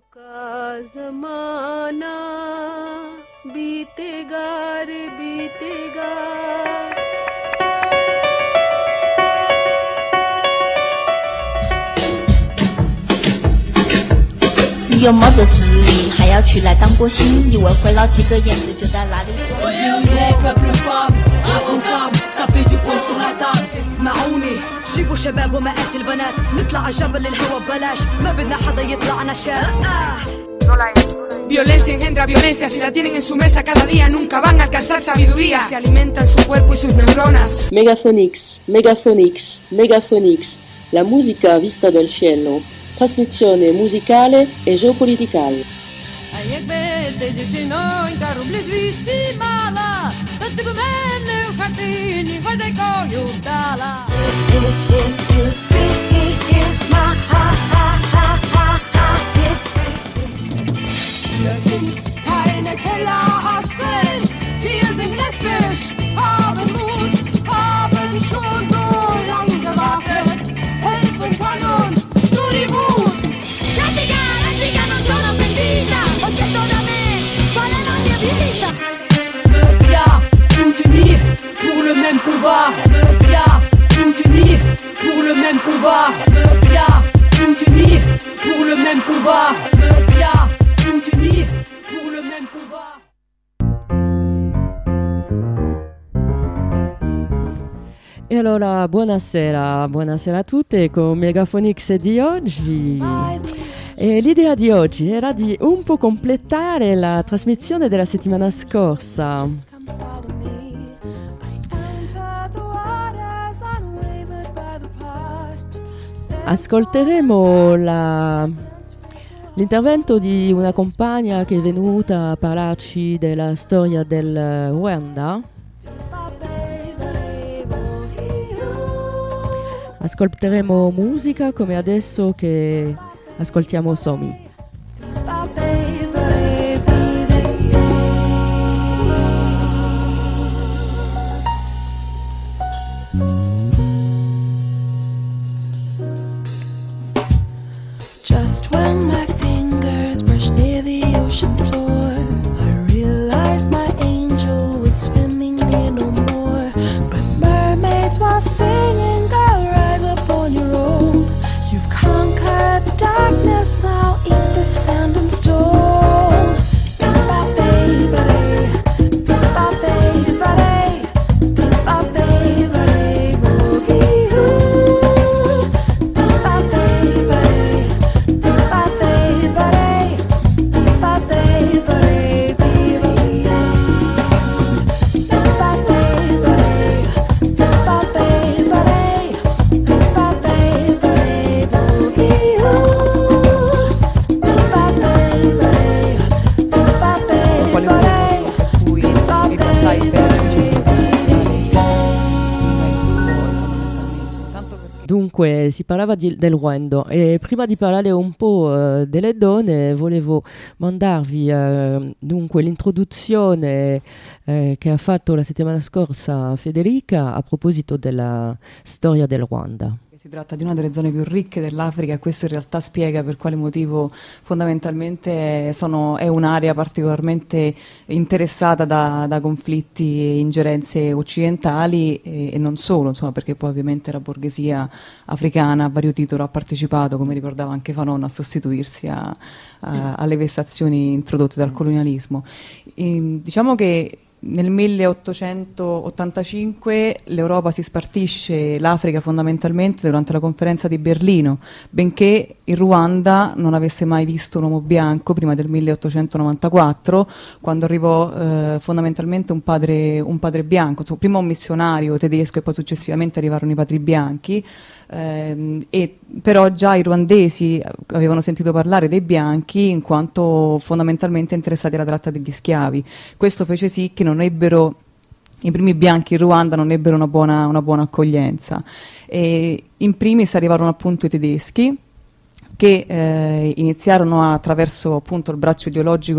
का ज़माना बीतेगा रे बीतेगा. 你有没的实力，还要去来当过星，以为会捞几个眼子就在哪里做。 اسمعوني جيبوا شباب ومئات البنات نطلع على جبل الهوا ببلاش ما بدنا حدا يطلعنا شاف. Violencia engendra violencia, si la tienen en su mesa cada día nunca van a alcanzar sabiduría. Se alimentan su cuerpo y sus neuronas. Megaphonix, Megaphonix, Megaphonix, la musica vista dal cielo, trasmissione musicale e geopoliticale. Keine Kellerassen, wir sind lesbisch, haben Mut, haben schon so lange gewartet, helfen kann uns nur die Wut. Lesbica non sono pentita, ho scelto da me, qual è la mia vita. Meuf, y'a tout unir pour le même combat. Meuf, y'a tout unir pour le même combat. Meuf, y'a tout unir pour le même combat. Meuf, y'a tout unir pour le même combat. E allora buonasera a tutte con Megaphonix di oggi. E l'idea di oggi era di un po' completare la trasmissione della settimana scorsa. Ascolteremo l'intervento di una compagna che è venuta a parlarci della storia del Ruanda. Ascolteremo musica come adesso che ascoltiamo Somi. Just when my fingers brushed near the ocean floor, I realized my angel was swimming near no more. But mermaids while singing, girl, rise up on your own. You've conquered the darkness, now eat the sand and stone. Ba-ba-ba-ba-day, ba-ba-ba-ba-day, ba-ba-ba-ba-day, boogie-oo. Ba-ba-ba-ba-day, ba-ba-ba-ba-day, ba-ba-ba-ba-day, bee-bee-oo. Ba-ba-ba-ba-day, ba-ba-ba-ba-day, ba-ba-ba-ba-day, boogie-oo. Quale motivo per cui in realtà il vertice Dunque si parlava del Ruanda e prima di parlare un po' delle donne volevo mandarvi dunque l'introduzione che ha fatto la settimana scorsa Federica a proposito della storia del Ruanda. Si tratta di una delle zone più ricche dell'Africa e questo in realtà spiega per quale motivo fondamentalmente è un'area particolarmente interessata da conflitti e ingerenze occidentali e non solo, insomma, perché poi ovviamente la borghesia africana a vario titolo ha partecipato, come ricordava anche Fanon, a sostituirsi alle vessazioni introdotte dal colonialismo. Diciamo che nel 1885 l'Europa si spartisce l'Africa fondamentalmente durante la conferenza di Berlino, benché il Ruanda non avesse mai visto un uomo bianco prima del 1894, quando arrivò fondamentalmente un padre bianco, insomma, prima un missionario tedesco e poi successivamente arrivarono i padri bianchi. E però già i ruandesi avevano sentito parlare dei bianchi in quanto fondamentalmente interessati alla tratta degli schiavi. Questo fece sì che i primi bianchi in Ruanda non ebbero una buona accoglienza. E in primis arrivarono appunto i tedeschi, che iniziarono attraverso appunto il braccio ideologico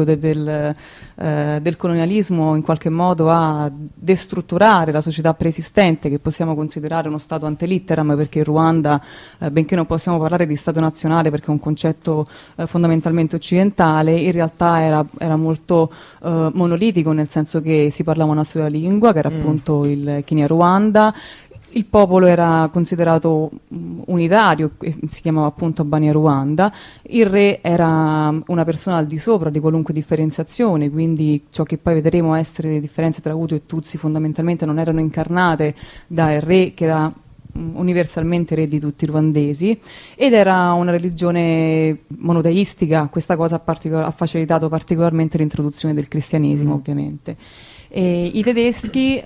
del colonialismo in qualche modo a destrutturare la società preesistente, che possiamo considerare uno stato ante litteram, perché il Ruanda, benché non possiamo parlare di stato nazionale perché è un concetto fondamentalmente occidentale, in realtà era molto monolitico, nel senso che si parlava una sola lingua, che era appunto il Kinyarwanda. Il popolo era considerato unitario, si chiamava appunto Banyarwanda. Il re era una persona al di sopra di qualunque differenziazione, quindi ciò che poi vedremo essere le differenze tra Hutu e Tutsi fondamentalmente non erano incarnate dal re, che era universalmente re di tutti i ruandesi, ed era una religione monoteistica. Questa cosa ha facilitato particolarmente l'introduzione del cristianesimo, ovviamente. E i tedeschi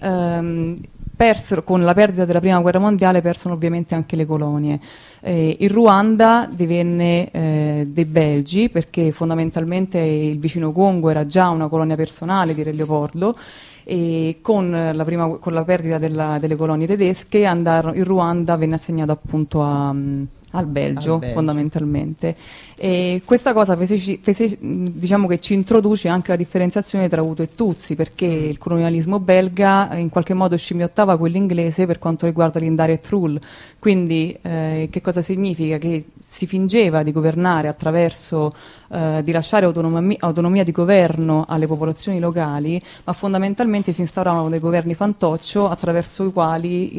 persero, con la perdita della prima guerra mondiale, persero ovviamente anche le colonie. Il Ruanda divenne dei Belgi, perché fondamentalmente il vicino Congo era già una colonia personale di Re Leopoldo, e con la perdita delle colonie tedesche il Ruanda venne assegnato appunto al Belgio, fondamentalmente. E questa cosa diciamo che ci introduce anche la differenziazione tra Hutu e Tutsi, perché il colonialismo belga in qualche modo scimmiottava quello inglese per quanto riguarda l'indirect rule. Quindi che cosa significa? Che si fingeva di governare attraverso di lasciare autonomia di governo alle popolazioni locali, ma fondamentalmente si instauravano dei governi fantoccio attraverso i quali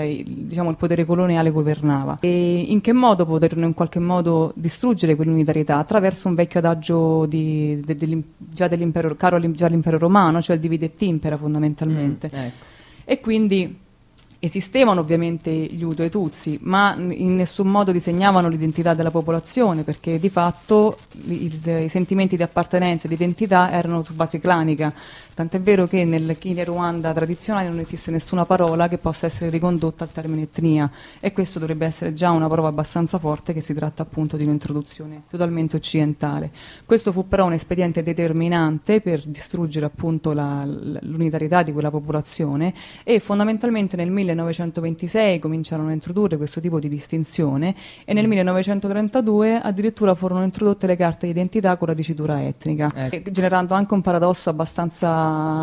il potere coloniale governava. E in che modo poterono in qualche modo distruggere quell'unitarietà? Attraverso un vecchio adagio già dell'impero romano, cioè il divide et impera fondamentalmente. Ecco. E quindi esistevano ovviamente gli Hutu e i Tutsi, ma in nessun modo disegnavano l'identità della popolazione, perché di fatto i sentimenti di appartenenza e di identità erano su base clanica. Tant'è vero che nel Kinyarwanda tradizionale non esiste nessuna parola che possa essere ricondotta al termine etnia, e questo dovrebbe essere già una prova abbastanza forte che si tratta appunto di un'introduzione totalmente occidentale. Questo fu però un espediente determinante per distruggere appunto l'unitarietà di quella popolazione, e fondamentalmente nel 1926 cominciarono a introdurre questo tipo di distinzione, e nel 1932 addirittura furono introdotte le carte di identità con la dicitura etnica, generando anche un paradosso abbastanza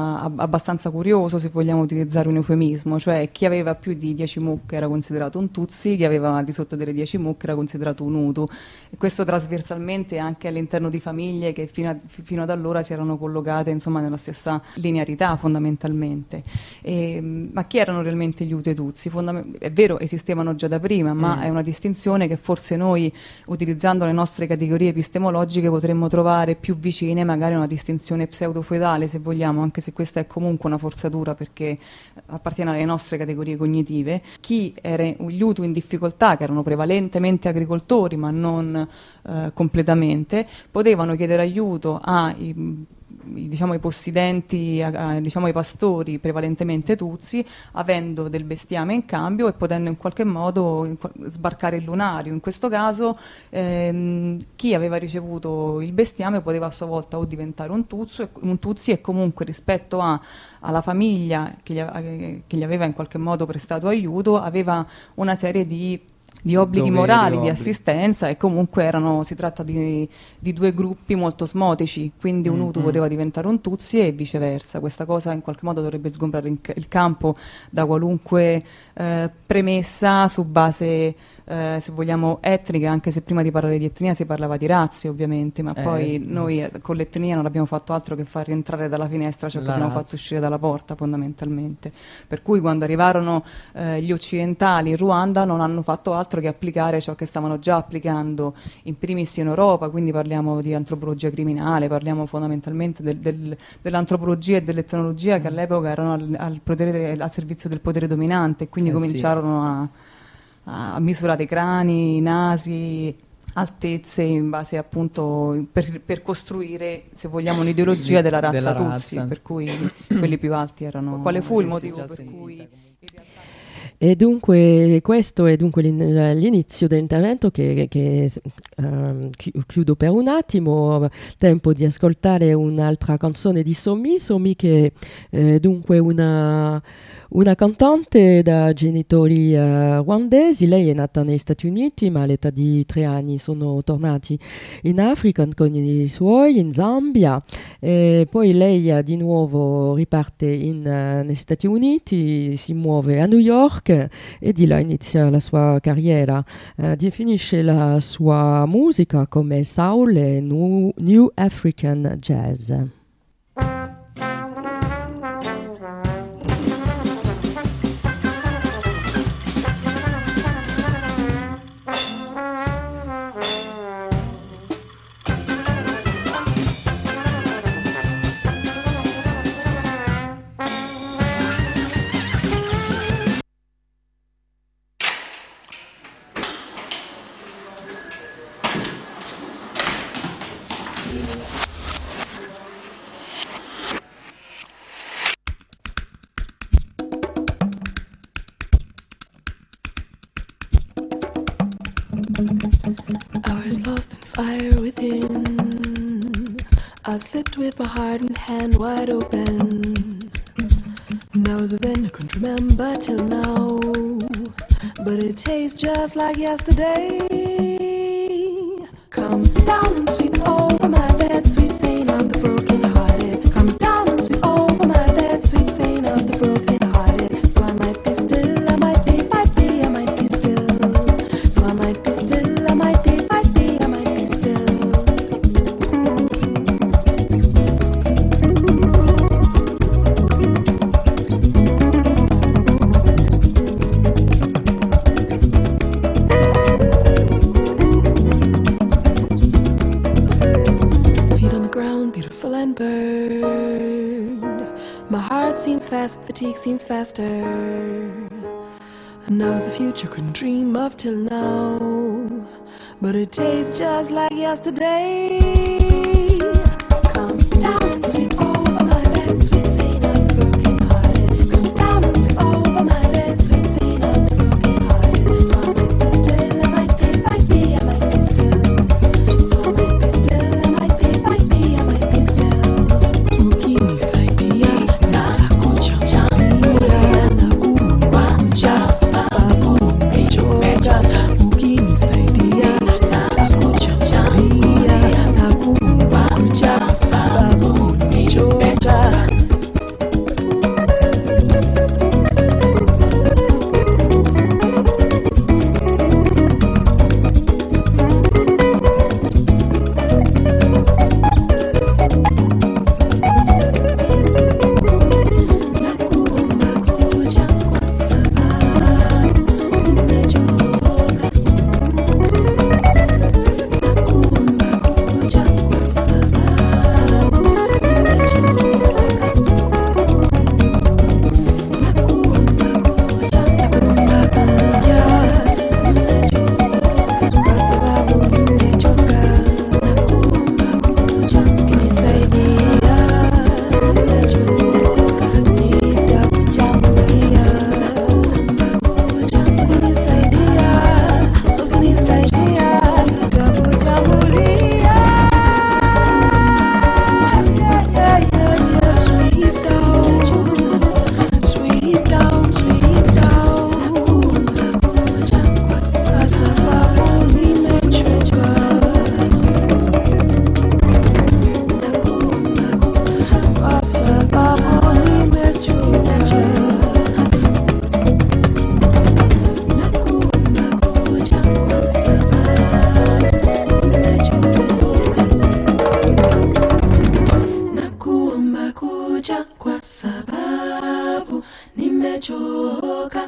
curioso, se vogliamo utilizzare un eufemismo, cioè chi aveva più di 10 MUC era considerato un Tutsi, chi aveva di sotto delle 10 MUC era considerato un Hutu, e questo trasversalmente anche all'interno di famiglie che fino ad allora si erano collocate insomma nella stessa linearità fondamentalmente. Ma chi erano realmente gli Hutu e i Tutsi? È vero, esistevano già da prima, ma è una distinzione che forse noi, utilizzando le nostre categorie epistemologiche, potremmo trovare più vicine magari a una distinzione pseudo-feudale, se vogliamo, anche se questa è comunque una forzatura perché appartiene alle nostre categorie cognitive. Chi era gli Hutu in difficoltà, che erano prevalentemente agricoltori ma non completamente, potevano chiedere aiuto ai possidenti, ai pastori prevalentemente Tutsi, avendo del bestiame in cambio e potendo in qualche modo sbarcare il lunario. In questo caso chi aveva ricevuto il bestiame poteva a sua volta o diventare un Tutsi, e comunque rispetto alla famiglia che gli aveva in qualche modo prestato aiuto aveva una serie di obblighi morali, di assistenza, e comunque si tratta di due gruppi molto osmotici, quindi un Hutu poteva diventare un Tutsi e viceversa. Questa cosa in qualche modo dovrebbe sgombrare il campo da qualunque premessa su base se vogliamo etnica, anche se prima di parlare di etnia si parlava di razze ovviamente, ma poi noi con l'etnia non abbiamo fatto altro che far rientrare dalla finestra ciò che abbiamo fatto uscire dalla porta fondamentalmente, per cui quando arrivarono gli occidentali in Ruanda non hanno fatto altro che applicare ciò che stavano già applicando in primis in Europa, quindi parliamo di antropologia criminale, parliamo fondamentalmente dell'antropologia e dell'etnologia che all'epoca erano al servizio del potere dominante, quindi cominciarono a misurare crani, nasi, altezze in base appunto per costruire, se vogliamo, un'ideologia della razza Tutsi, per cui quelli più alti erano. Quale fu il motivo per cui E dunque questo è dunque l'inizio dell'intervento che chiudo per un attimo, tempo di ascoltare un'altra canzone di Somi che è dunque una Una cantante da genitori ruandesi, lei è nata negli Stati Uniti, ma all'età di 3 anni sono tornati in Africa con i suoi, in Zambia, e poi lei di nuovo riparte negli Stati Uniti, si muove a New York e di là inizia la sua carriera. Definisce la sua musica come soul e New African Jazz. Hours lost in fire within. I've slipped with my heart and hand wide open. Now then I can't remember till now, but it tastes just like yesterday. Come down and sweep over my bed, sweet saint of the broken hearted. Come down and sweep over my bed, sweet saint of the broken hearted. So I might be still, I might be, I might be still. So I might be still, I might be, I might be still. Feet on the ground, beautiful and burned. My heart seems fast, fatigue seems faster. And now's the future, couldn't dream of till now, but it tastes just like yesterday. Come down and sweep over my bed, sweet saint of the broken hearted. Come down and sweep over my bed, sweet saint of the broken hearted. So I might be still, I might be, I might be still. So I might be still, I might be, I might be still. Ukinisaidia nitakuchangia na kukuacha sababu nimechoka. Ukinisaidia nitakuchangia na kukuacha sababu nimechoka. Nakuomba kuja kwa sababu nimechoka. Nakuomba kuja kwa sababu nimechoka. Nakuomba kuja kwa sababu nimechoka. Nakuomba kuja ukinisaidia, nimechoka, nitakuchambulia. Nakuomba kuja ukinisaidia, nitakuchambulia. Sweep down, sweep down, sweep down. Nakuomba kuja kwa sababu nimechoka. Nakuomba kuja kwa sababu nimechoka. Nakuomba kuja kwa sababu nimechoka. Nakuomba kuja kwa sababu nimechoka.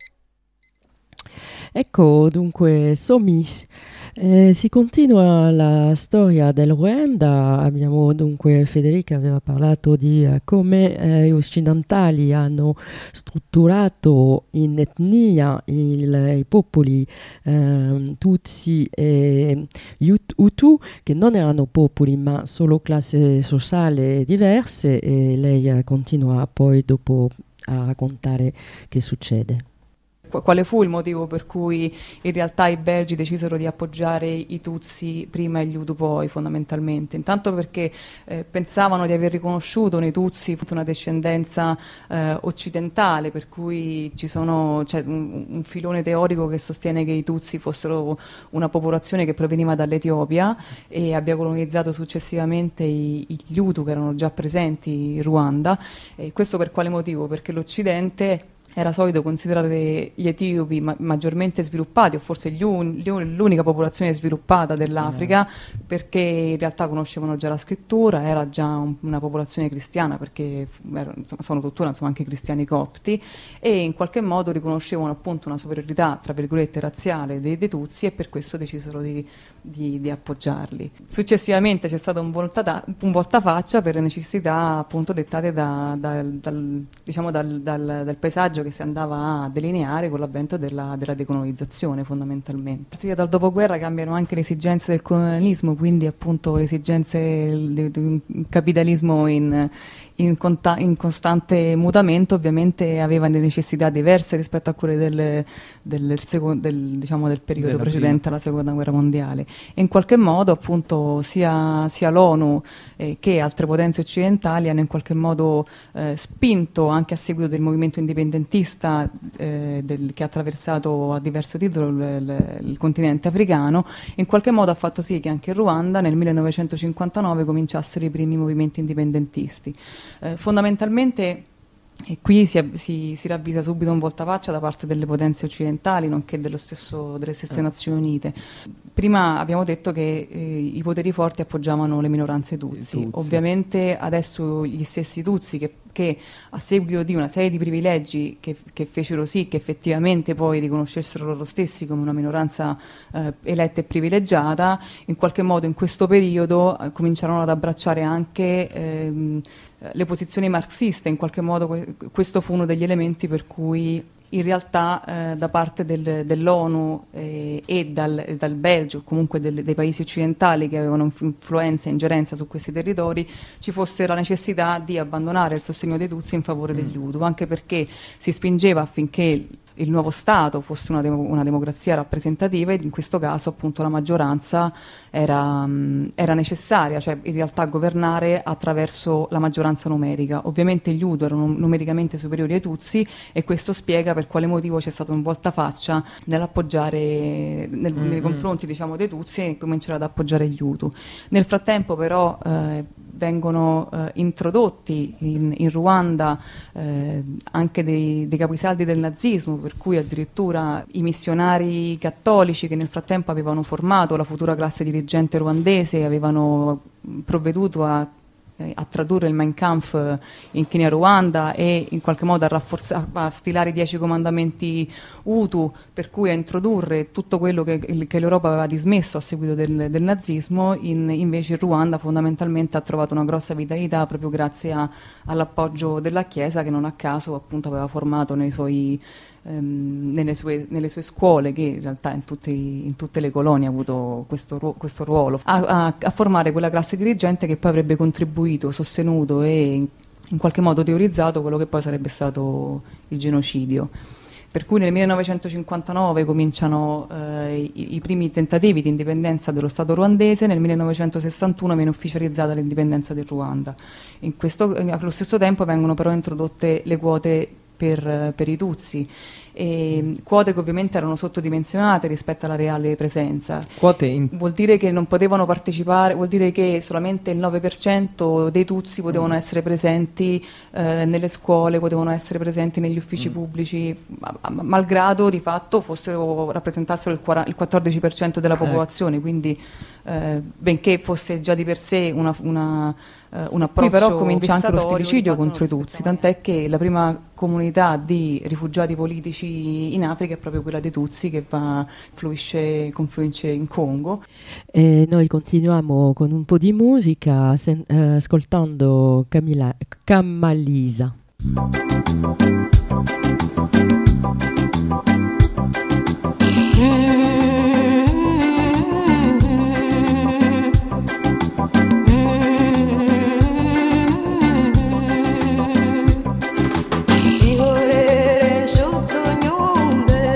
Ecco, dunque, Somi, si continua la storia del Ruanda. Abbiamo dunque, Federica aveva parlato di come gli occidentali hanno strutturato in etnia i popoli Tutsi e Hutu, che non erano popoli ma solo classi sociali diverse, e lei continua poi dopo a raccontare che succede. quale fu il motivo per cui in realtà i belgi decisero di appoggiare i Tutsi prima e gli Hutu poi, fondamentalmente? Intanto perché pensavano di aver riconosciuto nei Tutsi una discendenza occidentale, per cui c'è un filone teorico che sostiene che i Tutsi fossero una popolazione che proveniva dall'Etiopia e abbia colonizzato successivamente gli Hutu che erano già presenti in Ruanda. E questo per quale motivo? Perché l'Occidente era solito considerare gli etiopi maggiormente sviluppati, o forse l'unica popolazione sviluppata dell'Africa, perché in realtà conoscevano già la scrittura, era già una popolazione cristiana, perché sono tuttora anche cristiani copti, e in qualche modo riconoscevano appunto una superiorità, tra virgolette, razziale dei Tutsi, e per questo decisero di appoggiarli. Successivamente c'è stato un voltafaccia per le necessità appunto dettate dal paesaggio che si andava a delineare con l'avvento della decolonizzazione, fondamentalmente. A partire dal dopoguerra cambiano anche le esigenze del colonialismo, quindi appunto le esigenze di un capitalismo in costante mutamento, ovviamente aveva le necessità diverse rispetto a quelle del periodo precedente alla Seconda Guerra Mondiale, e in qualche modo appunto sia l'ONU che altre potenze occidentali hanno in qualche modo spinto, anche a seguito del movimento indipendentista che ha attraversato a diverso titolo il continente africano, in qualche modo ha fatto sì che anche in Ruanda nel 1959 cominciassero i primi movimenti indipendentisti. Fondamentalmente qui si ravvisa subito un voltafaccia da parte delle potenze occidentali, nonché delle stesse Nazioni Unite. Prima abbiamo detto che i poteri forti appoggiavano le minoranze Tutsi. Ovviamente adesso gli stessi Tutsi che a seguito di una serie di privilegi che fecero sì che effettivamente poi riconoscessero loro stessi come una minoranza eletta e privilegiata, in qualche modo in questo periodo cominciarono ad abbracciare anche le posizioni marxiste. In qualche modo questo fu uno degli elementi per cui in realtà da parte dell'ONU e dal Belgio, comunque dei paesi occidentali che avevano influenza e ingerenza su questi territori, ci fosse la necessità di abbandonare il sostegno dei Tutsi in favore degli Hutu, anche perché si spingeva affinché il nuovo Stato fosse una democrazia rappresentativa, e in questo caso appunto la maggioranza era necessaria, cioè in realtà governare attraverso la maggioranza numerica. Ovviamente gli Hutu erano numericamente superiori ai Tutsi, e questo spiega per quale motivo c'è stato un voltafaccia nell'appoggiare nei confronti dei Tutsi e cominciare ad appoggiare gli Hutu. Nel frattempo però vengono introdotti in Ruanda anche dei capisaldi del nazismo, per cui addirittura i missionari cattolici che nel frattempo avevano formato la futura classe dirigente ruandese avevano provveduto a tradurre il Mein Kampf in Kenya-Ruanda e in qualche modo a stilare i 10 comandamenti Hutu, per cui a introdurre tutto quello che l'Europa aveva dismesso a seguito del nazismo. Invece il Ruanda fondamentalmente ha trovato una grossa vitalità proprio grazie all'appoggio della Chiesa, che non a caso appunto aveva formato nelle sue scuole, che in realtà in tutte le colonie ha avuto questo ruolo, a formare quella classe dirigente che poi avrebbe contribuito, sostenuto e in qualche modo teorizzato quello che poi sarebbe stato il genocidio. Per cui nel 1959 cominciano i primi tentativi di indipendenza dello Stato ruandese, nel 1961 viene ufficializzata l'indipendenza del Ruanda. Allo stesso tempo vengono però introdotte le quote per i Tutsi, quote che ovviamente erano sottodimensionate rispetto alla reale presenza. Vuol dire che non potevano partecipare, vuol dire che solamente il 9% dei Tutsi potevano essere presenti nelle scuole, potevano essere presenti negli uffici pubblici, malgrado di fatto rappresentassero il 14% della popolazione, quindi benché fosse già di per sé un approccio. Qui però comincia anche lo stillicidio contro i Tutsi, tant'è che la prima comunità di rifugiati politici in Africa è proprio quella dei Tutsi, che confluisce in Congo. E noi continuiamo con un po' di musica ascoltando Kamalisa. Ihorere shutunyumbe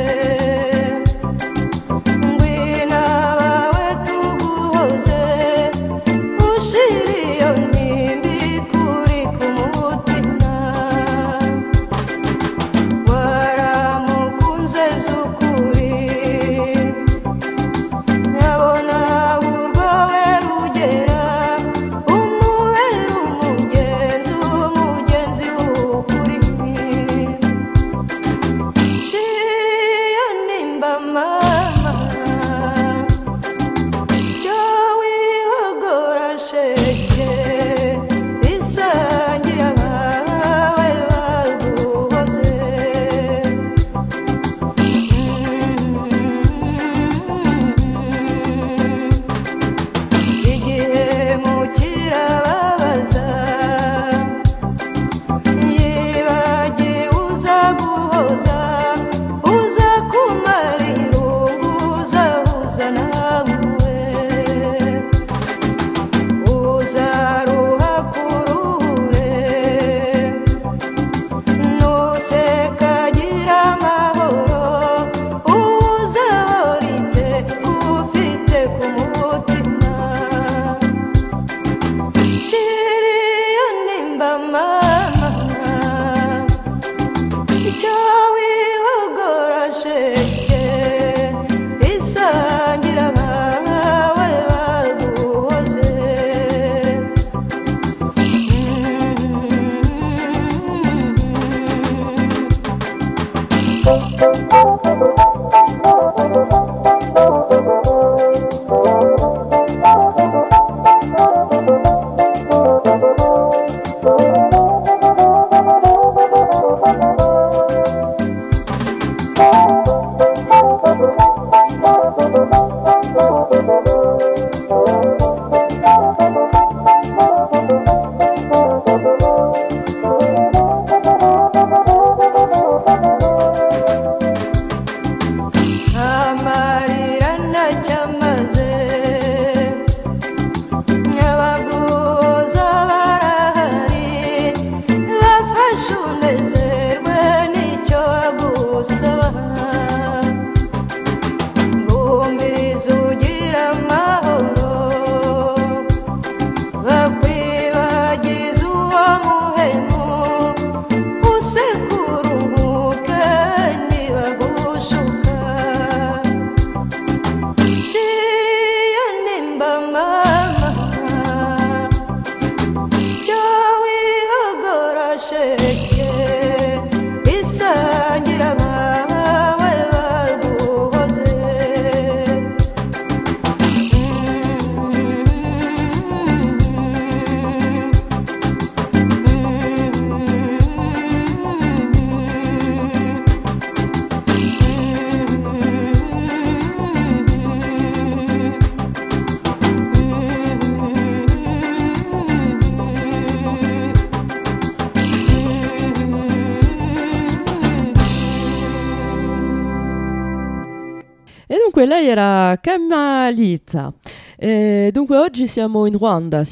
Dunque lei era Kamalitha. Dunque oggi siamo in Ruanda,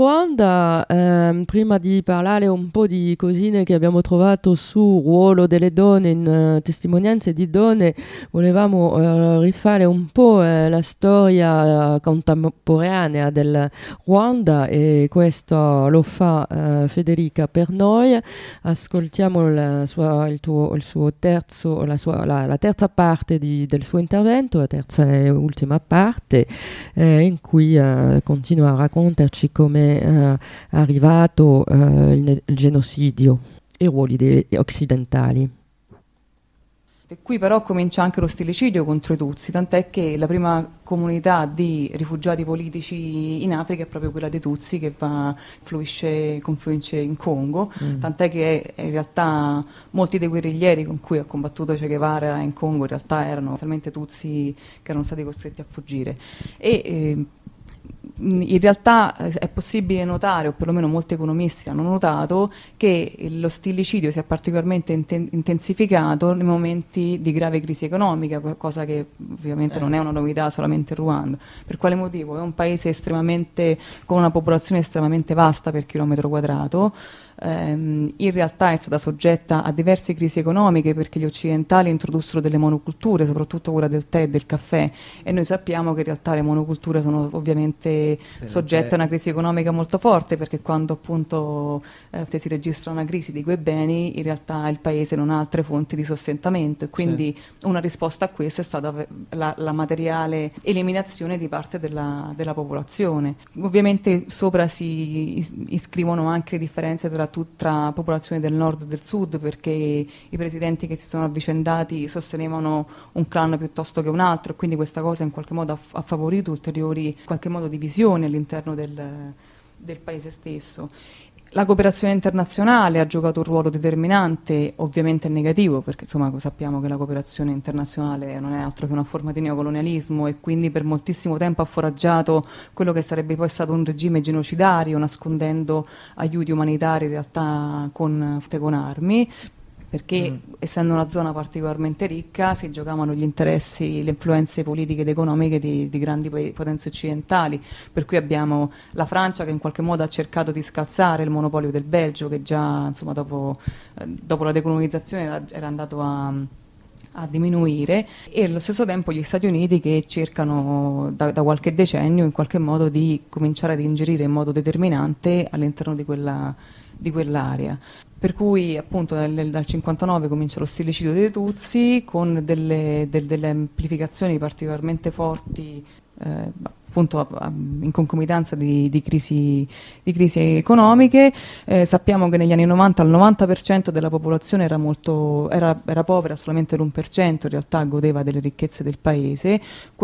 prima di parlare un po' di cosine che abbiamo trovato sul ruolo delle donne in testimonianze di donne, volevamo rifare un po' la storia contemporanea del Ruanda e questo lo fa Federica per noi. Ascoltiamo la terza parte del suo intervento, la terza e ultima parte, in cui continua a raccontarci come è arrivato il genocidio e i ruoli occidentali. E qui però comincia anche lo stillicidio contro i Tutsi, tant'è che la prima comunità di rifugiati politici in Africa è proprio quella dei Tutsi, che confluisce in Congo, tant'è che in realtà molti dei guerriglieri con cui ha combattuto Che Guevara in Congo in realtà erano talmente Tutsi che erano stati costretti a fuggire. In realtà è possibile notare, o perlomeno molti economisti hanno notato, che lo stillicidio si è particolarmente intensificato nei momenti di grave crisi economica, cosa che ovviamente non è una novità solamente in Ruanda. Per quale motivo? È un paese con una popolazione estremamente vasta per chilometro quadrato. In realtà è stata soggetta a diverse crisi economiche perché gli occidentali introdussero delle monoculture, soprattutto quella del tè e del caffè, e noi sappiamo che in realtà le monoculture sono ovviamente soggette a una crisi economica molto forte, perché quando appunto si registra una crisi di quei beni in realtà il paese non ha altre fonti di sostentamento, e quindi una risposta a questo è stata la materiale eliminazione di parte della popolazione. Ovviamente sopra si iscrivono anche le differenze tra popolazioni del nord e del sud, perché i presidenti che si sono avvicendati sostenevano un clan piuttosto che un altro, e quindi questa cosa in qualche modo ha favorito ulteriori in qualche modo divisioni all'interno del paese stesso. La cooperazione internazionale ha giocato un ruolo determinante, ovviamente negativo, perché insomma sappiamo che la cooperazione internazionale non è altro che una forma di neocolonialismo, e quindi per moltissimo tempo ha foraggiato quello che sarebbe poi stato un regime genocidario, nascondendo aiuti umanitari in realtà con armi, perché essendo una zona particolarmente ricca si giocavano gli interessi, le influenze politiche ed economiche di grandi potenze occidentali, per cui abbiamo la Francia che in qualche modo ha cercato di scalzare il monopolio del Belgio, che già insomma dopo la decolonizzazione era andato a diminuire, e allo stesso tempo gli Stati Uniti che cercano da qualche decennio in qualche modo di cominciare ad ingerire in modo determinante all'interno di quell'area. Per cui appunto dal 59 comincia lo stillicidio dei Tutsi, con delle amplificazioni particolarmente forti appunto in concomitanza di crisi economiche. Sappiamo che negli anni 90 il 90% della popolazione era povera, solamente l'1% in realtà godeva delle ricchezze del paese,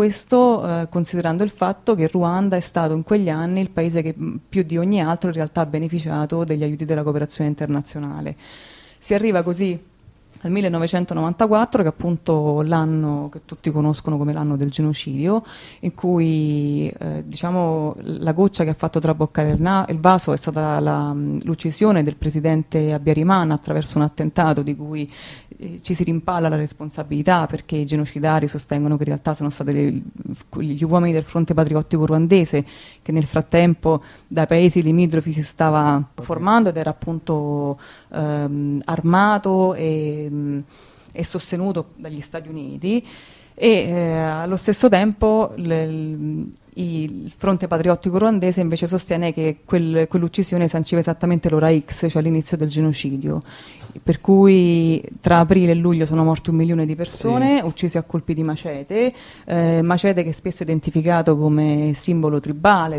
questo considerando il fatto che il Ruanda è stato in quegli anni il paese che più di ogni altro in realtà ha beneficiato degli aiuti della cooperazione internazionale. Si arriva così al 1994, che è appunto l'anno che tutti conoscono come l'anno del genocidio, in cui diciamo la goccia che ha fatto traboccare il vaso è stata l'uccisione del presidente Habyarimana attraverso un attentato di cui ci si rimpalla la responsabilità, perché i genocidari sostengono che in realtà sono stati gli uomini del fronte patriottico ruandese, che nel frattempo dai paesi limitrofi si stava formando ed era appunto armato e sostenuto dagli Stati Uniti, e allo stesso tempo Il Fronte Patriottico Ruandese invece sostiene che quell'uccisione sanciva esattamente l'ora X, cioè l'inizio del genocidio, per cui tra aprile e luglio sono morte 1 milione di persone, uccise a colpi di macete, macete che spesso è identificato come simbolo tribale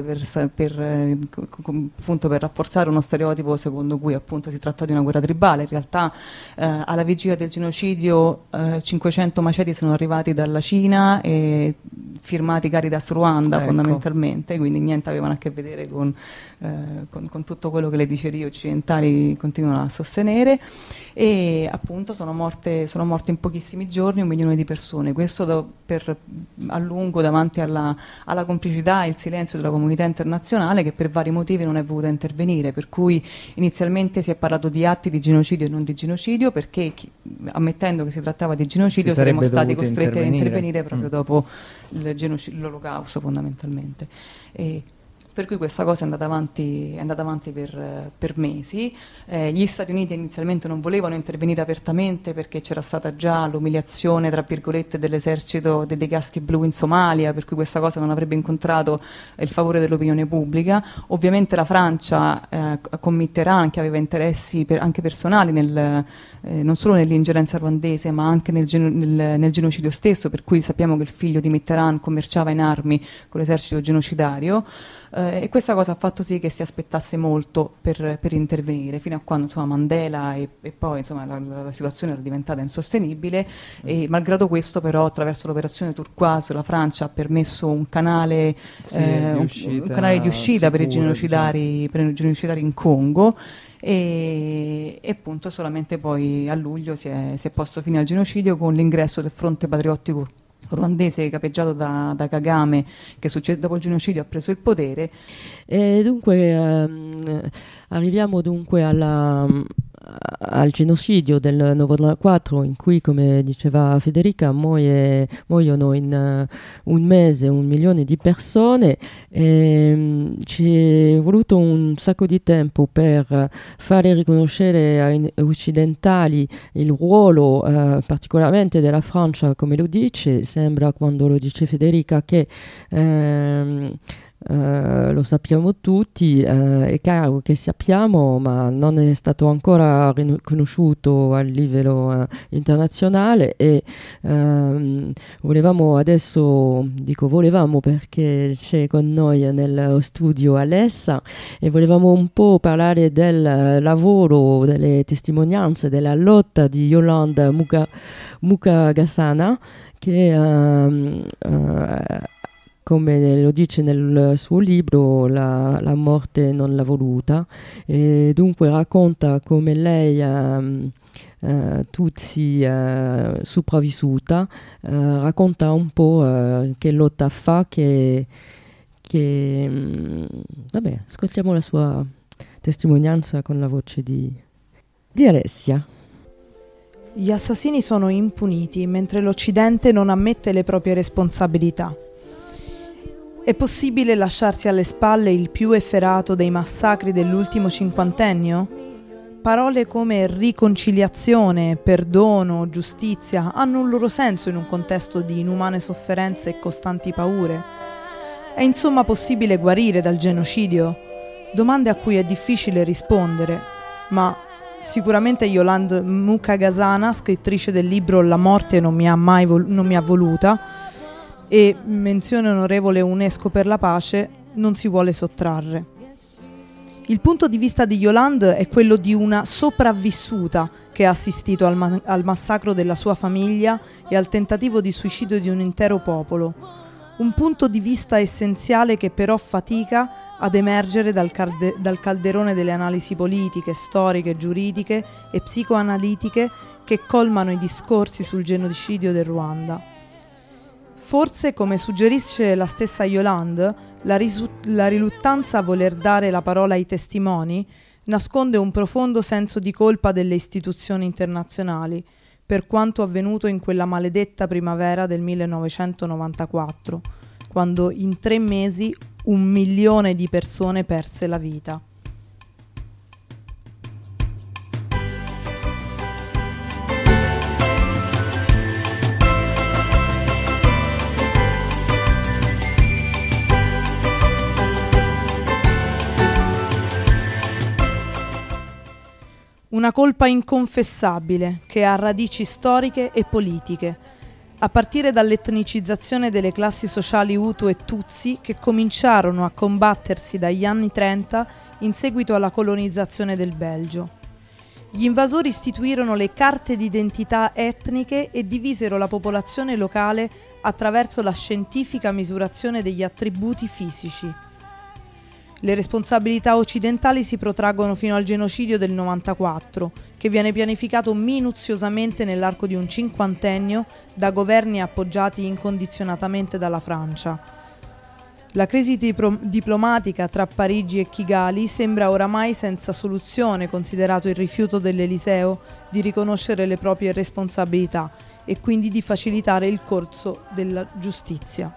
appunto per rafforzare uno stereotipo secondo cui appunto si tratta di una guerra tribale. In realtà alla vigilia del genocidio 500 maceti sono arrivati dalla Cina e firmati Caritas Ruanda, fondamentalmente, quindi niente avevano a che vedere con tutto quello che le dicerie occidentali continuano a sostenere, e appunto sono morte in pochissimi giorni 1 milione di persone. Questo a lungo davanti alla complicità e il silenzio della comunità internazionale, che per vari motivi non è voluta intervenire, per cui inizialmente si è parlato di atti di genocidio e non di genocidio, perché ammettendo che si trattava di genocidio saremmo stati costretti a intervenire proprio dopo l'Olocausto, fondamentalmente. Per cui questa cosa è andata avanti per mesi. Gli Stati Uniti inizialmente non volevano intervenire apertamente perché c'era stata già l'umiliazione, tra virgolette, dell'esercito dei caschi blu in Somalia, per cui questa cosa non avrebbe incontrato il favore dell'opinione pubblica. Ovviamente la Francia con Mitterrand, che aveva interessi anche personali non solo nell'ingerenza ruandese ma anche nel genocidio stesso, per cui sappiamo che il figlio di Mitterrand commerciava in armi con l'esercito genocidario, e questa cosa ha fatto sì che si aspettasse molto per intervenire, fino a quando insomma Mandela e poi insomma la situazione era diventata insostenibile, e malgrado questo però attraverso l'operazione Turquoise la Francia ha permesso un canale di uscita per i genocidari in Congo, e appunto solamente poi a luglio si è posto fine al genocidio con l'ingresso del Fronte Patriottico ruandese capeggiato da Kagame, che dopo il genocidio ha preso il potere. E dunque arriviamo dunque al genocidio del 94, in cui, come diceva Federica, muoiono in un mese 1 milione di persone, e ci è voluto un sacco di tempo per fare riconoscere ai occidentali il ruolo particolarmente della Francia, come lo dice, sembra, quando lo dice Federica, che lo sappiamo tutti, è chiaro che sappiamo, ma non è stato ancora riconosciuto a livello internazionale, e volevamo adesso, dico volevamo perché c'è con noi nello studio Alessa, e volevamo un po' parlare del lavoro, delle testimonianze, della lotta di Yolande Mukagasana, che come lo dice nel suo libro, la morte non l'ha voluta, e dunque racconta come lei, Tutsi sopravvissuta, racconta un po' che lotta fa, vabbè, ascoltiamo la sua testimonianza con la voce di Alessia. Gli assassini sono impuniti, mentre l'Occidente non ammette le proprie responsabilità. È possibile lasciarsi alle spalle il più efferato dei massacri dell'ultimo cinquantennio? Parole come riconciliazione, perdono, giustizia hanno un loro senso in un contesto di inumane sofferenze e costanti paure. È insomma possibile guarire dal genocidio? Domande a cui è difficile rispondere, ma sicuramente Yolande Mukagasana, scrittrice del libro La morte non mi ha voluta, e menzione onorevole UNESCO per la pace, non si vuole sottrarre. Il punto di vista di Yolande è quello di una sopravvissuta che ha assistito al massacro della sua famiglia e al tentativo di suicidio di un intero popolo. Un punto di vista essenziale che però fatica ad emergere dal calderone delle analisi politiche, storiche, giuridiche e psicoanalitiche che colmano i discorsi sul genocidio del Ruanda. Forse, come suggerisce la stessa Yolande, la riluttanza a voler dare la parola ai testimoni nasconde un profondo senso di colpa delle istituzioni internazionali per quanto avvenuto in quella maledetta primavera del 1994, quando in 3 mesi 1 milione di persone perse la vita. Una colpa inconfessabile che ha radici storiche e politiche, a partire dall'etnicizzazione delle classi sociali Hutu e Tutsi che cominciarono a combattersi dagli anni 30 in seguito alla colonizzazione del Belgio. Gli invasori istituirono le carte d'identità etniche e divisero la popolazione locale attraverso la scientifica misurazione degli attributi fisici. Le responsabilità occidentali si protraggono fino al genocidio del 94, che viene pianificato minuziosamente nell'arco di un cinquantennio da governi appoggiati incondizionatamente dalla Francia. La crisi diplomatica tra Parigi e Kigali sembra oramai senza soluzione, considerato il rifiuto dell'Eliseo di riconoscere le proprie responsabilità e quindi di facilitare il corso della giustizia.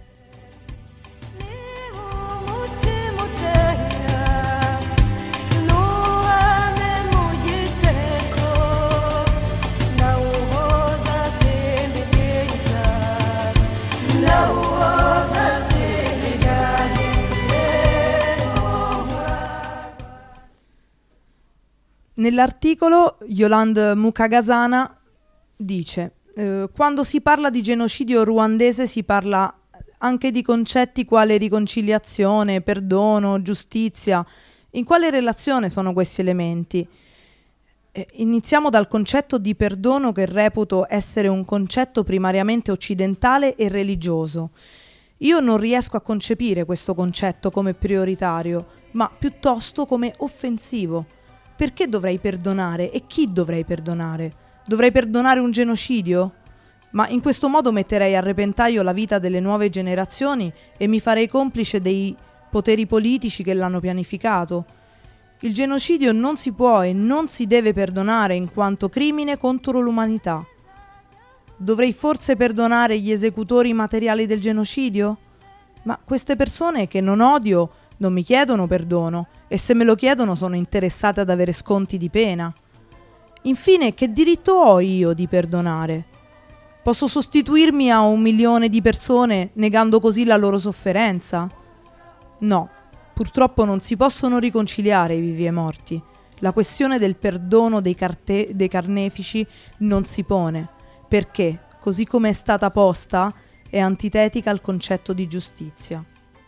Nell'articolo Yolande Mukagasana dice quando si parla di genocidio ruandese si parla anche di concetti quale riconciliazione, perdono, giustizia. In quale relazione sono questi elementi? Iniziamo dal concetto di perdono che reputo essere un concetto primariamente occidentale e religioso. Io non riesco a concepire questo concetto come prioritario, ma piuttosto come offensivo. Perché dovrei perdonare e chi dovrei perdonare? Dovrei perdonare un genocidio? Ma in questo modo metterei a repentaglio la vita delle nuove generazioni e mi farei complice dei poteri politici che l'hanno pianificato. Il genocidio non si può e non si deve perdonare in quanto crimine contro l'umanità. Dovrei forse perdonare gli esecutori materiali del genocidio? Ma queste persone che non odio non mi chiedono perdono e se me lo chiedono sono interessate ad avere sconti di pena. Infine, che diritto ho io di perdonare? Posso sostituirmi a 1 milione di persone negando così la loro sofferenza? No, purtroppo non si possono riconciliare i vivi e i morti. La questione del perdono dei carnefici non si pone, perché, così come è stata posta, è antitetica al concetto di giustizia.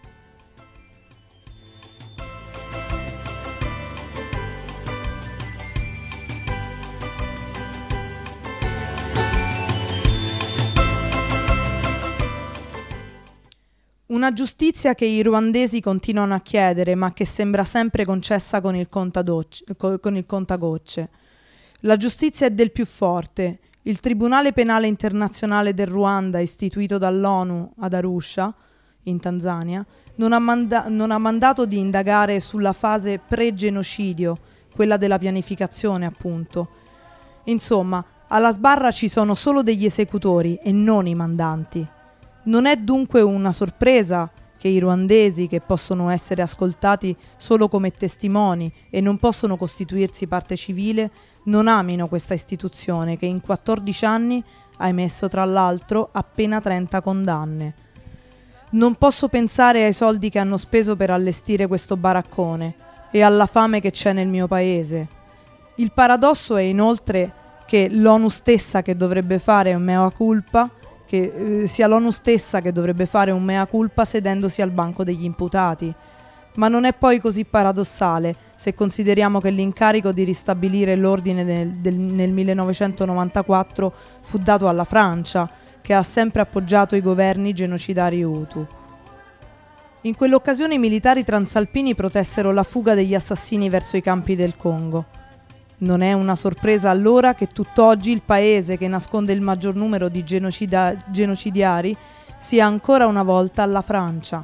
Una giustizia che i ruandesi continuano a chiedere, ma che sembra sempre concessa con il contagocce. La giustizia è del più forte. Il Tribunale Penale Internazionale del Ruanda, istituito dall'ONU ad Arusha, in Tanzania, non ha mandato di indagare sulla fase pre-genocidio, quella della pianificazione, appunto. Insomma, alla sbarra ci sono solo degli esecutori e non i mandanti. Non è dunque una sorpresa che i ruandesi, che possono essere ascoltati solo come testimoni e non possono costituirsi parte civile, non amino questa istituzione che in 14 anni ha emesso tra l'altro appena 30 condanne. Non posso pensare ai soldi che hanno speso per allestire questo baraccone e alla fame che c'è nel mio paese. Il paradosso è inoltre che l'ONU stessa che dovrebbe fare un mea culpa sia l'ONU stessa che dovrebbe fare un mea culpa sedendosi al banco degli imputati. Ma non è poi così paradossale se consideriamo che l'incarico di ristabilire l'ordine nel 1994 fu dato alla Francia, che ha sempre appoggiato i governi genocidari Hutu. In quell'occasione i militari transalpini protessero la fuga degli assassini verso i campi del Congo. Non è una sorpresa allora che tutt'oggi il paese che nasconde il maggior numero di genocidiari sia ancora una volta la Francia.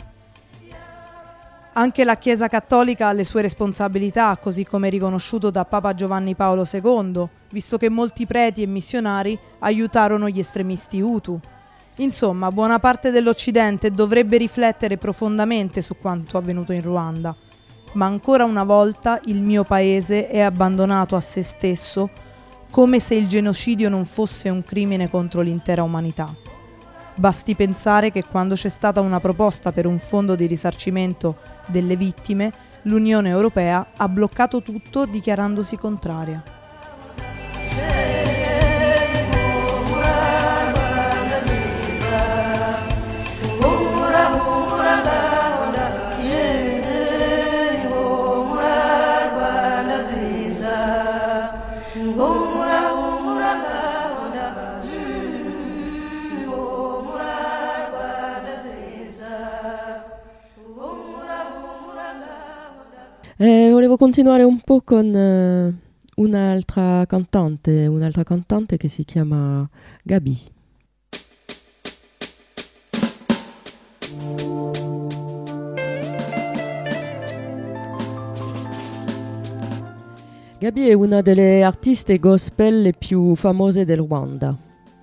Anche la Chiesa Cattolica ha le sue responsabilità, così come riconosciuto da Papa Giovanni Paolo II, visto che molti preti e missionari aiutarono gli estremisti Hutu. Insomma, buona parte dell'Occidente dovrebbe riflettere profondamente su quanto avvenuto in Ruanda. Ma ancora una volta il mio paese è abbandonato a se stesso come se il genocidio non fosse un crimine contro l'intera umanità. Basti pensare che quando c'è stata una proposta per un fondo di risarcimento delle vittime, l'Unione Europea ha bloccato tutto dichiarandosi contraria. Volevo continuare un po' con un'altra cantante che si chiama Gabi. Gabi è una delle artiste gospel più famose del Rwanda.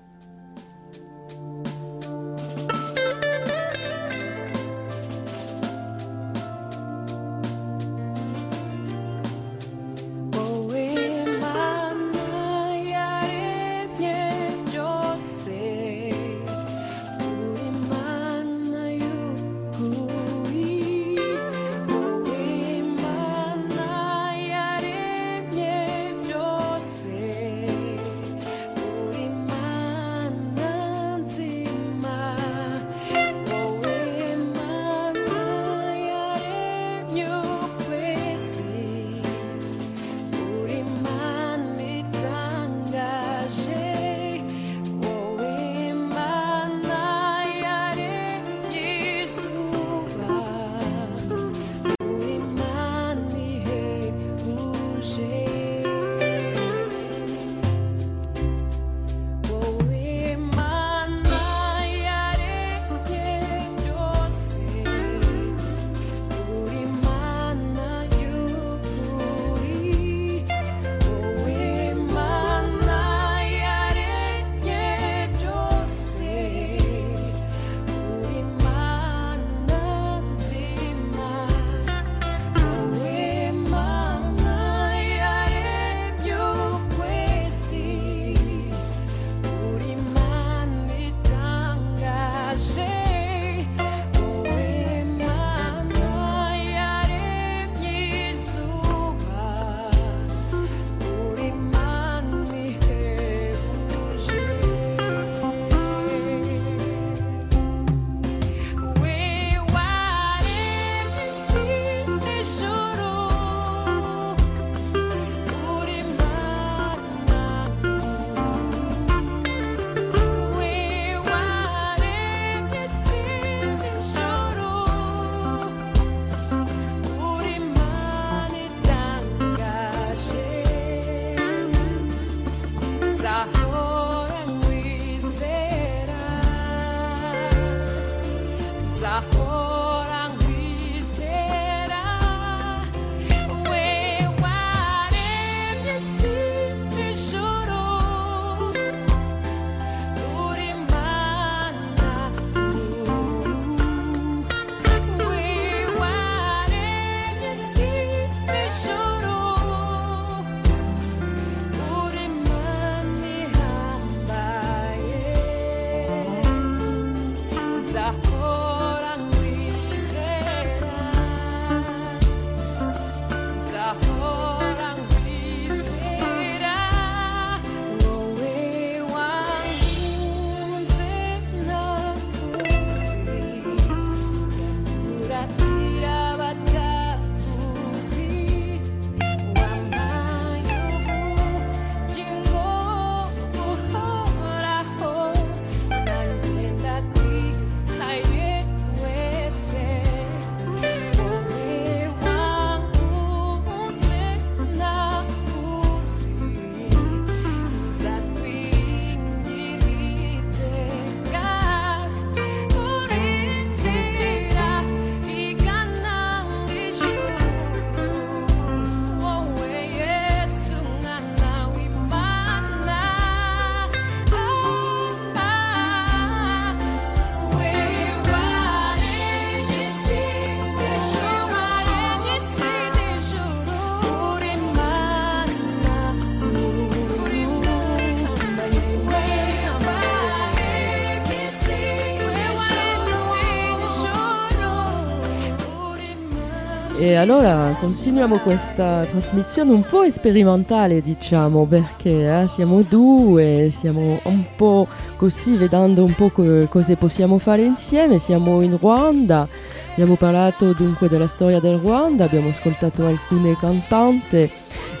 E allora continuiamo questa trasmissione un po' sperimentale, diciamo, perché siamo due, siamo un po' così vedendo un po' cosa possiamo fare insieme. Siamo in Ruanda, abbiamo parlato dunque della storia del Ruanda, abbiamo ascoltato alcune cantanti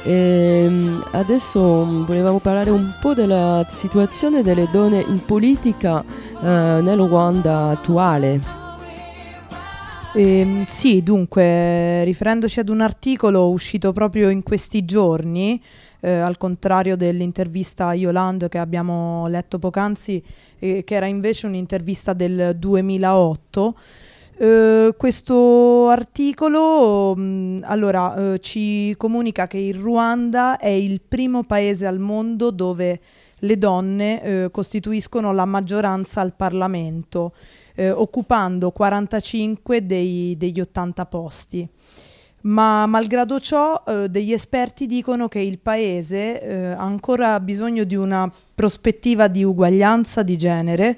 e adesso volevamo parlare un po' della situazione delle donne in politica nel Ruanda attuale. Sì, dunque, riferendoci ad un articolo uscito proprio in questi giorni, al contrario dell'intervista a Yolande che abbiamo letto poc'anzi, che era invece un'intervista del 2008. Questo articolo ci comunica che il Ruanda è il primo paese al mondo dove le donne costituiscono la maggioranza al Parlamento, occupando 45 degli 80 posti. Ma malgrado ciò, degli esperti dicono che il paese ha ancora bisogno di una prospettiva di uguaglianza di genere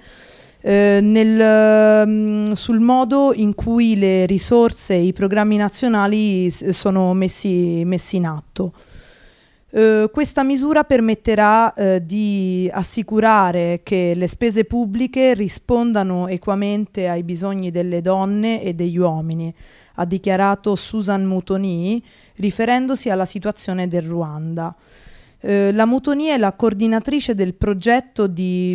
sul modo in cui le risorse e i programmi nazionali sono messi in atto. Questa misura permetterà di assicurare che le spese pubbliche rispondano equamente ai bisogni delle donne e degli uomini, ha dichiarato Susan Mutoni, riferendosi alla situazione del Ruanda. La Mutoni è la coordinatrice del progetto di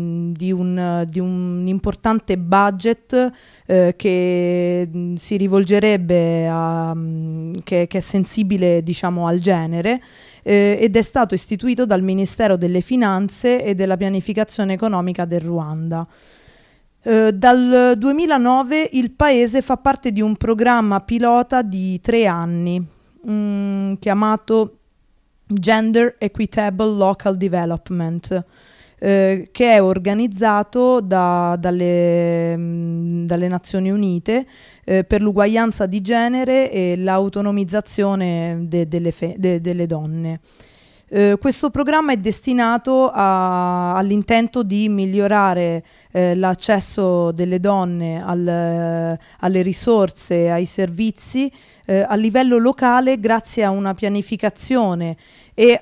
un importante budget che si rivolgerebbe che è sensibile, diciamo, al genere, ed è stato istituito dal Ministero delle Finanze e della Pianificazione Economica del Ruanda. Dal 2009 il paese fa parte di un programma pilota di 3 anni chiamato Gender Equitable Local Development, che è organizzato dalle Nazioni Unite per l'uguaglianza di genere e l'autonomizzazione delle donne. Questo programma è destinato all'intento di migliorare l'accesso delle donne alle risorse e ai servizi a livello locale grazie a una pianificazione e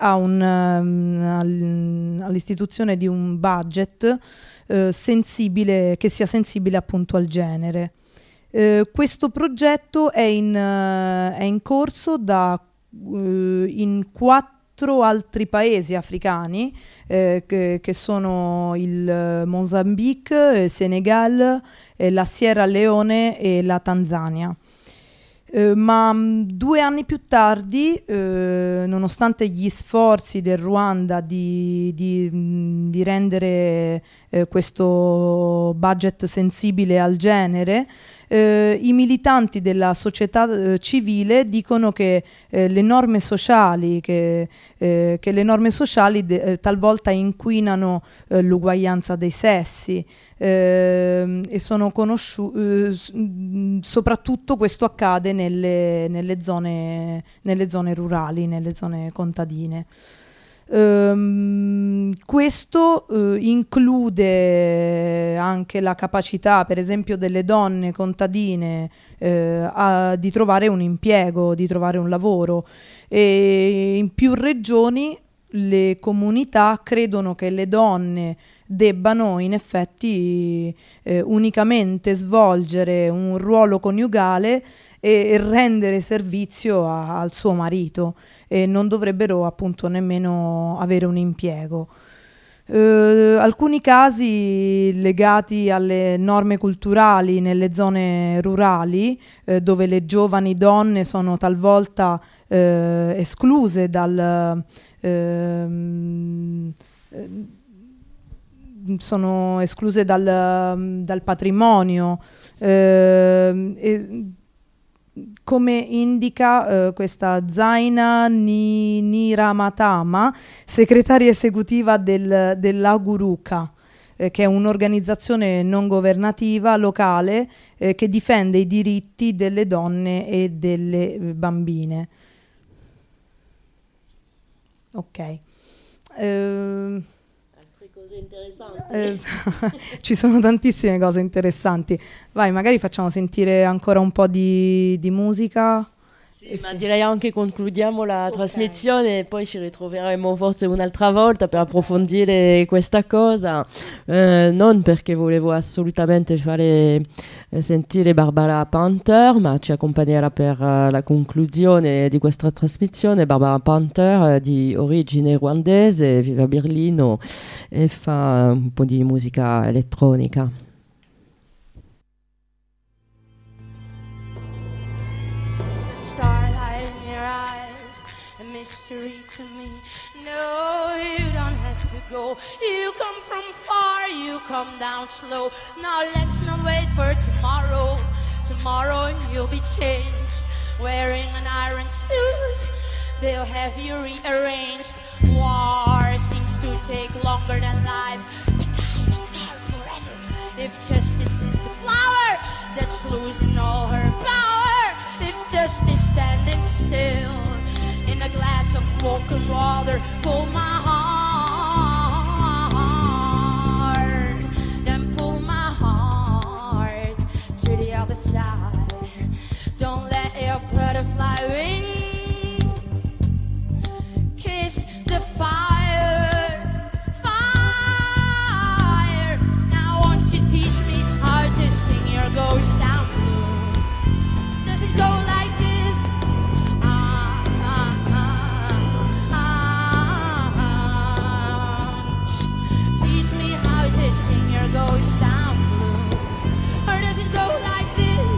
all'istituzione di un budget sensibile, che sia sensibile appunto al genere. Questo progetto è in corso in 4 altri paesi africani che sono il Mozambique, il Senegal, la Sierra Leone e la Tanzania. Ma 2 anni più tardi, nonostante gli sforzi del Ruanda di rendere questo budget sensibile al genere, i militanti della società civile dicono che le norme sociali talvolta inquinano l'uguaglianza dei sessi, e sono soprattutto questo accade nelle zone rurali, nelle zone contadine. Questo include anche la capacità, per esempio, delle donne contadine di trovare un impiego, di trovare un lavoro, e in più regioni le comunità credono che le donne debbano in effetti unicamente svolgere un ruolo coniugale e rendere servizio al suo marito, e non dovrebbero appunto nemmeno avere un impiego. Alcuni casi legati alle norme culturali nelle zone rurali, dove le giovani donne sono talvolta escluse dal patrimonio, come indica questa Zaina Niramatama, segretaria esecutiva dell'Aguruka, che è un'organizzazione non governativa locale che difende i diritti delle donne e delle bambine. Ok. Ci sono tantissime cose interessanti. Vai, magari facciamo sentire ancora un po' di musica. Sì, ma direi anche concludiamo la trasmissione e poi ci ritroveremo forse un'altra volta per approfondire questa cosa, non perché volevo assolutamente fare sentire Barbara Panther, ma ci accompagnerà per la conclusione di questa trasmissione Barbara Panther, di origine ruandese, vive a Berlino e fa un po' di musica elettronica. mystery to me. No, you don't have to go. You come from far, you come down slow. Now let's not wait for tomorrow. Tomorrow you'll be changed, wearing an iron suit. They'll have you rearranged. War seems to take longer than life, but diamonds are forever. If justice is the flower that's losing all her power, if justice standing still in a glass of broken water, pull my heart, then pull my heart to the other side. Don't let your butterfly wings kiss the fire, fire. Now won't you teach me how to sing your ghost down blue? Does it go like this? Teach me how to sing your ghost down blues. Or does it go like this?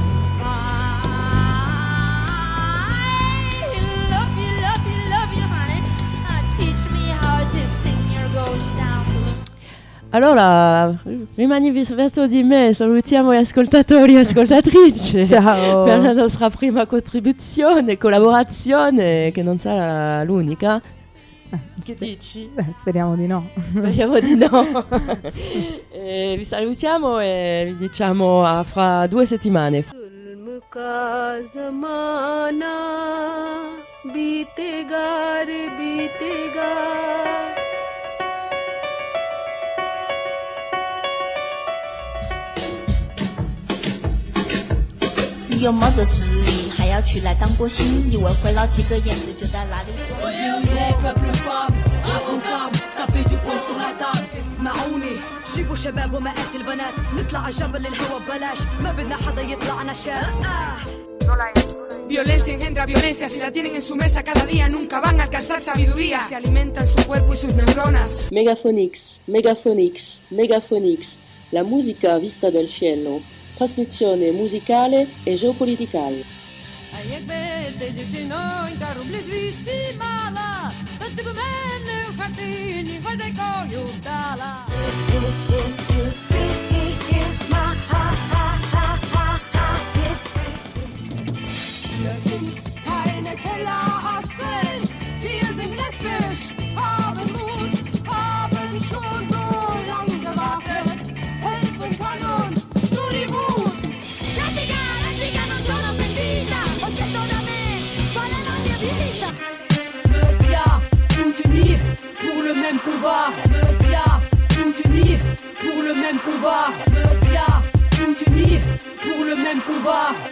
I love you, love you, love you, honey. Teach me how to sing your ghost down blues. Allora, rimani verso di me, salutiamo gli ascoltatori e ascoltatrici. Ciao. Per la nostra prima contribuzione, collaborazione, che non sarà l'unica. Che dici? Beh, speriamo di no. Speriamo di no. Vi salutiamo e vi diciamo a fra 2 settimane. 你有没的实力，还要去来当歌星？以为会捞几个眼子就在哪里做？ اسمعوني جيبوا شباب ومئات البنات نطلع على الجبل للهوا ببلاش ما بدنا حدا يطلع نشاف Violencia engendra violencia, si la tienen en su mesa cada día nunca van a alcanzar sabiduría. Se alimentan su cuerpo y sus neuronas. Megaphonix, Megaphonix, Megaphonix, la musica vista dal cielo, trasmissione musicale e geopoliticale. Keine Kellerassen, wir sind lesbisch, haben Mut, haben schon so lang gewartet. Helfen kann uns nur die Wut. Lesbica non sono pentita ho scelto da me qual è la mia vita Mafia, tout unir pour le même combat. Mafia, tout unir pour le même combat. Mafia, tout unir pour le même combat.